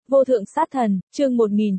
Vô thượng sát thần, chương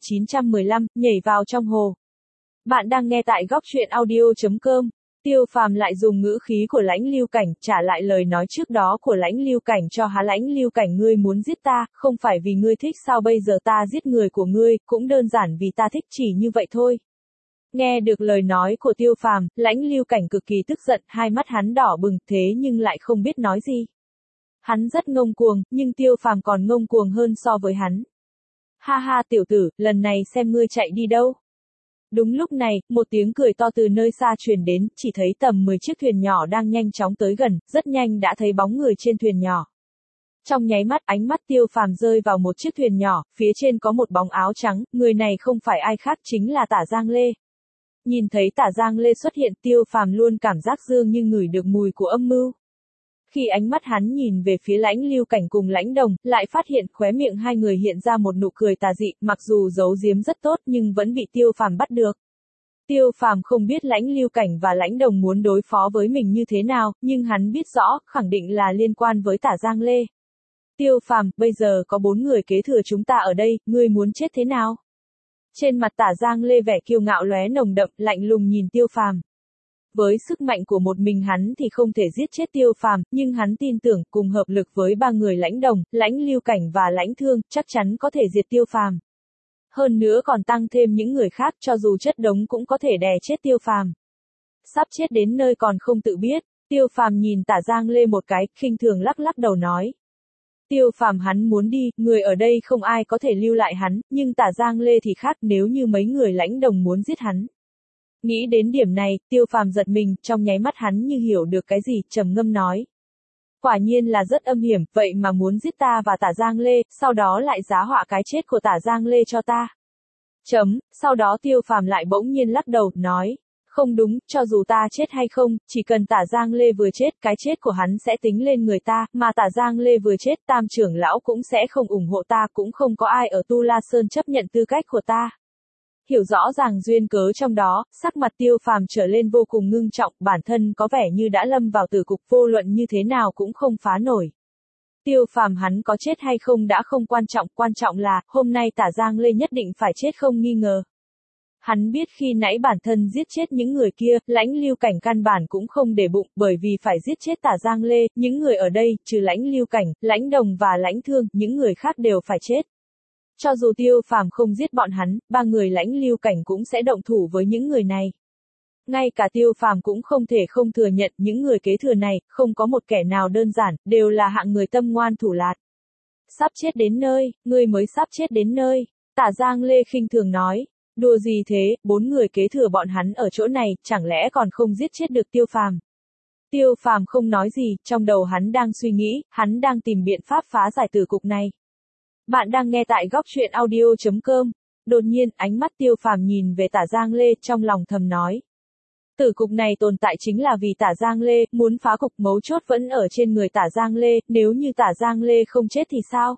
1915, nhảy vào trong hồ. Bạn đang nghe tại góc truyện audio.com. Tiêu Phàm lại dùng ngữ khí của Lãnh Lưu Cảnh trả lại lời nói trước đó của Lãnh Lưu Cảnh cho hắn. Lãnh Lưu Cảnh, ngươi muốn giết ta, không phải vì ngươi thích sao? Bây giờ ta giết người của ngươi, cũng đơn giản vì ta thích, chỉ như vậy thôi. Nghe được lời nói của Tiêu Phàm, Lãnh Lưu Cảnh cực kỳ tức giận, hai mắt hắn đỏ bừng, thế nhưng lại không biết nói gì. Hắn rất ngông cuồng, nhưng Tiêu Phàm còn ngông cuồng hơn so với hắn. Ha ha tiểu tử, lần này xem ngươi chạy đi đâu. Đúng lúc này, một tiếng cười to từ nơi xa truyền đến, chỉ thấy tầm 10 chiếc thuyền nhỏ đang nhanh chóng tới gần, rất nhanh đã thấy bóng người trên thuyền nhỏ. Trong nháy mắt, ánh mắt Tiêu Phàm rơi vào một chiếc thuyền nhỏ, phía trên có một bóng áo trắng, người này không phải ai khác chính là Tả Giang Lê. Nhìn thấy Tả Giang Lê xuất hiện, Tiêu Phàm luôn cảm giác dường như ngửi được mùi của âm mưu. Khi ánh mắt hắn nhìn về phía Lãnh Lưu Cảnh cùng Lãnh Đồng, lại phát hiện khóe miệng hai người hiện ra một nụ cười tà dị, mặc dù giấu giếm rất tốt nhưng vẫn bị Tiêu Phàm bắt được. Tiêu Phàm không biết Lãnh Lưu Cảnh và Lãnh Đồng muốn đối phó với mình như thế nào, nhưng hắn biết rõ, khẳng định là liên quan với Tả Giang Lê. Tiêu Phàm, bây giờ có 4 người kế thừa chúng ta ở đây, ngươi muốn chết thế nào? Trên mặt Tả Giang Lê vẻ kiêu ngạo lóe nồng đậm, lạnh lùng nhìn Tiêu Phàm. Với sức mạnh của một mình hắn thì không thể giết chết Tiêu Phàm, nhưng hắn tin tưởng, cùng hợp lực với 3 người Lãnh Đồng, Lãnh Lưu Cảnh và Lãnh Thương, chắc chắn có thể diệt Tiêu Phàm. Hơn nữa còn tăng thêm những người khác, cho dù chất đống cũng có thể đè chết Tiêu Phàm. Sắp chết đến nơi còn không tự biết, Tiêu Phàm nhìn Tả Giang Lê một cái, khinh thường lắc lắc đầu nói. Tiêu Phàm, hắn muốn đi, người ở đây không ai có thể lưu lại hắn, nhưng Tả Giang Lê thì khác, nếu như mấy người Lãnh Đồng muốn giết hắn. Nghĩ đến điểm này, Tiêu Phàm giật mình, trong nháy mắt hắn như hiểu được cái gì, trầm ngâm nói. Quả nhiên là rất âm hiểm, vậy mà muốn giết ta và Tả Giang Lê, sau đó lại giá họa cái chết của Tả Giang Lê cho ta. Sau đó Tiêu Phàm lại bỗng nhiên lắc đầu, nói. Không đúng, cho dù ta chết hay không, chỉ cần Tả Giang Lê vừa chết, cái chết của hắn sẽ tính lên người ta, mà Tả Giang Lê vừa chết, Tam trưởng lão cũng sẽ không ủng hộ ta, cũng không có ai ở Tu La Sơn chấp nhận tư cách của ta. Hiểu rõ ràng duyên cớ trong đó, sắc mặt Tiêu Phàm trở lên vô cùng ngưng trọng, bản thân có vẻ như đã lâm vào tử cục, vô luận như thế nào cũng không phá nổi. Tiêu Phàm, hắn có chết hay không đã không quan trọng là, hôm nay Tả Giang Lê nhất định phải chết không nghi ngờ. Hắn biết khi nãy bản thân giết chết những người kia, Lãnh Lưu Cảnh căn bản cũng không để bụng, bởi vì phải giết chết Tả Giang Lê, những người ở đây, trừ Lãnh Lưu Cảnh, Lãnh Đồng và Lãnh Thương, những người khác đều phải chết. Cho dù Tiêu Phàm không giết bọn hắn, 3 người Lãnh Lưu Cảnh cũng sẽ động thủ với những người này. Ngay cả Tiêu Phàm cũng không thể không thừa nhận những người kế thừa này, không có một kẻ nào đơn giản, đều là hạng người tâm ngoan thủ lạt. Sắp chết đến nơi, ngươi mới sắp chết đến nơi. Tả Giang Lê khinh thường nói. Đùa gì thế, 4 người kế thừa bọn hắn ở chỗ này, chẳng lẽ còn không giết chết được Tiêu Phàm? Tiêu Phàm không nói gì, trong đầu hắn đang suy nghĩ, hắn đang tìm biện pháp phá giải tử cục này. Bạn đang nghe tại góc truyện audio.com. Đột nhiên, ánh mắt Tiêu Phàm nhìn về Tả Giang Lê, trong lòng thầm nói. Tử cục này tồn tại chính là vì Tả Giang Lê, muốn phá cục mấu chốt vẫn ở trên người Tả Giang Lê, nếu như Tả Giang Lê không chết thì sao?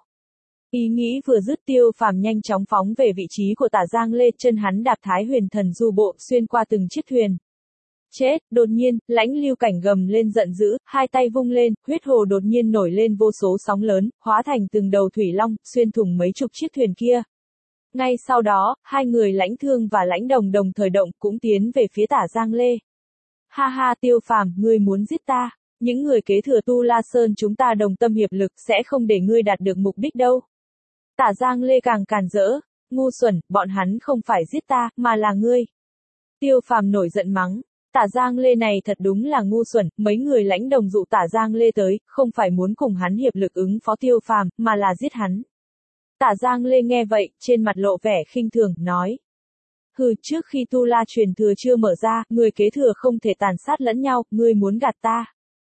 Ý nghĩ vừa dứt, Tiêu Phàm nhanh chóng phóng về vị trí của Tả Giang Lê, chân hắn đạp Thái Huyền Thần Du bộ, xuyên qua từng chiếc thuyền. Chết, đột nhiên, Lãnh Lưu Cảnh gầm lên giận dữ, hai tay vung lên, huyết hồ đột nhiên nổi lên vô số sóng lớn, hóa thành từng đầu thủy long, xuyên thủng mấy chục chiếc thuyền kia. Ngay sau đó, hai người Lãnh Thương và Lãnh Đồng đồng thời động, cũng tiến về phía Tả Giang Lê. Ha ha Tiêu Phàm, ngươi muốn giết ta, những người kế thừa Tu La Sơn chúng ta đồng tâm hiệp lực sẽ không để ngươi đạt được mục đích đâu. Tả Giang Lê càng càn rỡ, ngu xuẩn, bọn hắn không phải giết ta, mà là ngươi. Tiêu Phàm nổi giận mắng. Tả Giang Lê này thật đúng là ngu xuẩn, mấy người Lãnh Đồng dụ Tả Giang Lê tới, không phải muốn cùng hắn hiệp lực ứng phó Tiêu Phàm, mà là giết hắn. Tả Giang Lê nghe vậy, trên mặt lộ vẻ khinh thường, nói. Hừ, trước khi Tu La truyền thừa chưa mở ra, người kế thừa không thể tàn sát lẫn nhau, ngươi muốn gạt ta.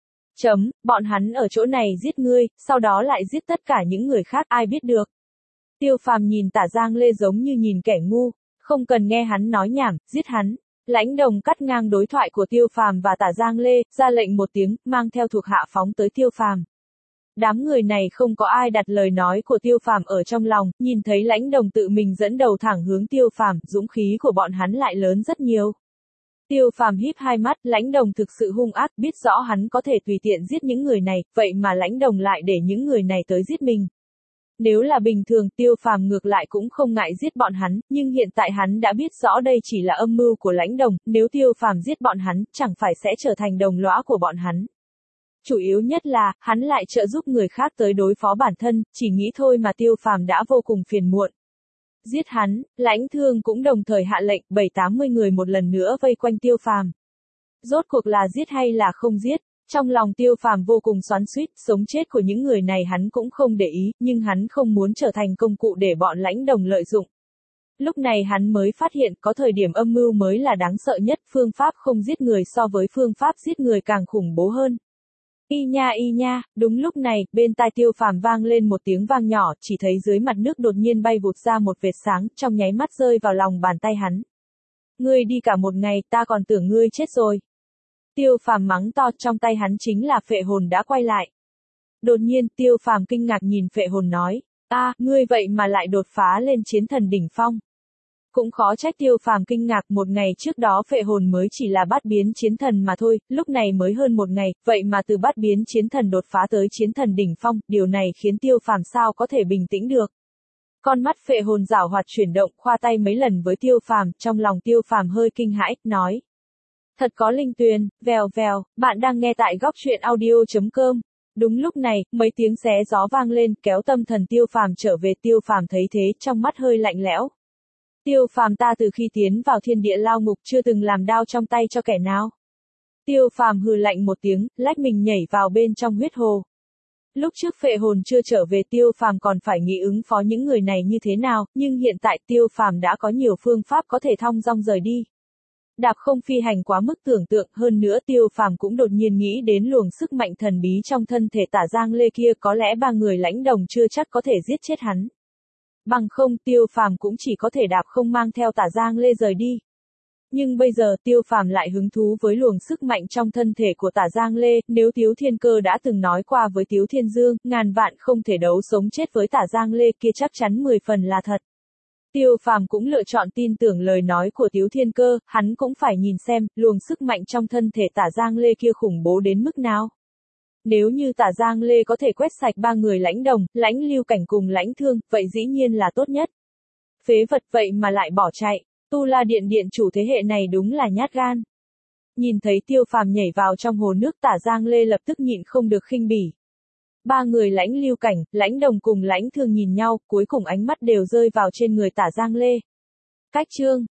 Bọn hắn ở chỗ này giết ngươi, sau đó lại giết tất cả những người khác, ai biết được. Tiêu Phàm nhìn Tả Giang Lê giống như nhìn kẻ ngu, không cần nghe hắn nói nhảm, giết hắn. Lãnh Đồng cắt ngang đối thoại của Tiêu Phàm và Tả Giang Lê, ra lệnh một tiếng, mang theo thuộc hạ phóng tới Tiêu Phàm. Đám người này không có ai đặt lời nói của Tiêu Phàm ở trong lòng, nhìn thấy Lãnh Đồng tự mình dẫn đầu thẳng hướng Tiêu Phàm, dũng khí của bọn hắn lại lớn rất nhiều. Tiêu Phàm híp hai mắt, Lãnh Đồng thực sự hung ác, biết rõ hắn có thể tùy tiện giết những người này, vậy mà Lãnh Đồng lại để những người này tới giết mình. Nếu là bình thường Tiêu Phàm ngược lại cũng không ngại giết bọn hắn, nhưng hiện tại hắn đã biết rõ đây chỉ là âm mưu của Lãnh Đồng, nếu Tiêu Phàm giết bọn hắn, chẳng phải sẽ trở thành đồng lõa của bọn hắn. Chủ yếu nhất là, hắn lại trợ giúp người khác tới đối phó bản thân, chỉ nghĩ thôi mà Tiêu Phàm đã vô cùng phiền muộn. Giết hắn, Lãnh Thương cũng đồng thời hạ lệnh, 70-80 người một lần nữa vây quanh Tiêu Phàm. Rốt cuộc là giết hay là không giết? Trong lòng Tiêu Phàm vô cùng xoắn xuýt, sống chết của những người này hắn cũng không để ý, nhưng hắn không muốn trở thành công cụ để bọn Lãnh Đồng lợi dụng. Lúc này hắn mới phát hiện có thời điểm âm mưu mới là đáng sợ nhất, phương pháp không giết người so với phương pháp giết người càng khủng bố hơn. Y nha, đúng lúc này, bên tai Tiêu Phàm vang lên một tiếng vang nhỏ, chỉ thấy dưới mặt nước đột nhiên bay vụt ra một vệt sáng, trong nháy mắt rơi vào lòng bàn tay hắn. Ngươi đi cả một ngày, ta còn tưởng ngươi chết rồi. Tiêu Phàm mắng to, trong tay hắn chính là phệ hồn đã quay lại. Đột nhiên, Tiêu Phàm kinh ngạc nhìn phệ hồn nói, ngươi vậy mà lại đột phá lên chiến thần đỉnh phong. Cũng khó trách Tiêu Phàm kinh ngạc, một ngày trước đó phệ hồn mới chỉ là bát biến chiến thần mà thôi, lúc này mới hơn một ngày, vậy mà từ bát biến chiến thần đột phá tới chiến thần đỉnh phong, điều này khiến Tiêu Phàm sao có thể bình tĩnh được. Con mắt phệ hồn giảo hoạt chuyển động, khoa tay mấy lần với Tiêu Phàm, trong lòng Tiêu Phàm hơi kinh hãi, nói. Thật có linh tuyền, vèo vèo, bạn đang nghe tại góc truyện audio.com. Đúng lúc này, mấy tiếng xé gió vang lên, kéo tâm thần Tiêu Phàm trở về. Tiêu Phàm thấy thế, trong mắt hơi lạnh lẽo. Tiêu Phàm, ta từ khi tiến vào thiên địa lao ngục chưa từng làm đao trong tay cho kẻ nào. Tiêu Phàm hừ lạnh một tiếng, lách mình nhảy vào bên trong huyết hồ. Lúc trước phệ hồn chưa trở về Tiêu Phàm còn phải nghĩ ứng phó những người này như thế nào, nhưng hiện tại Tiêu Phàm đã có nhiều phương pháp có thể thong dong rời đi. Đạp không phi hành quá mức tưởng tượng, hơn nữa Tiêu Phàm cũng đột nhiên nghĩ đến luồng sức mạnh thần bí trong thân thể Tả Giang Lê kia, có lẽ 3 người Lãnh Đồng chưa chắc có thể giết chết hắn. Bằng không Tiêu Phàm cũng chỉ có thể đạp không mang theo Tả Giang Lê rời đi. Nhưng bây giờ Tiêu Phàm lại hứng thú với luồng sức mạnh trong thân thể của Tả Giang Lê, nếu Tiếu Thiên Cơ đã từng nói qua với Tiếu Thiên Dương, ngàn vạn không thể đấu sống chết với Tả Giang Lê kia chắc chắn 10 phần là thật. Tiêu Phàm cũng lựa chọn tin tưởng lời nói của Tiếu Thiên Cơ, hắn cũng phải nhìn xem, luồng sức mạnh trong thân thể Tả Giang Lê kia khủng bố đến mức nào. Nếu như Tả Giang Lê có thể quét sạch 3 người Lãnh Đồng, Lãnh Lưu Cảnh cùng Lãnh Thương, vậy dĩ nhiên là tốt nhất. Phế vật vậy mà lại bỏ chạy, Tu La Điện điện chủ thế hệ này đúng là nhát gan. Nhìn thấy Tiêu Phàm nhảy vào trong hồ nước, Tả Giang Lê lập tức nhịn không được khinh bỉ. 3 người Lãnh Lưu Cảnh, Lãnh Đồng cùng Lãnh Thương nhìn nhau, cuối cùng ánh mắt đều rơi vào trên người Tả Giang Lê. Cách chương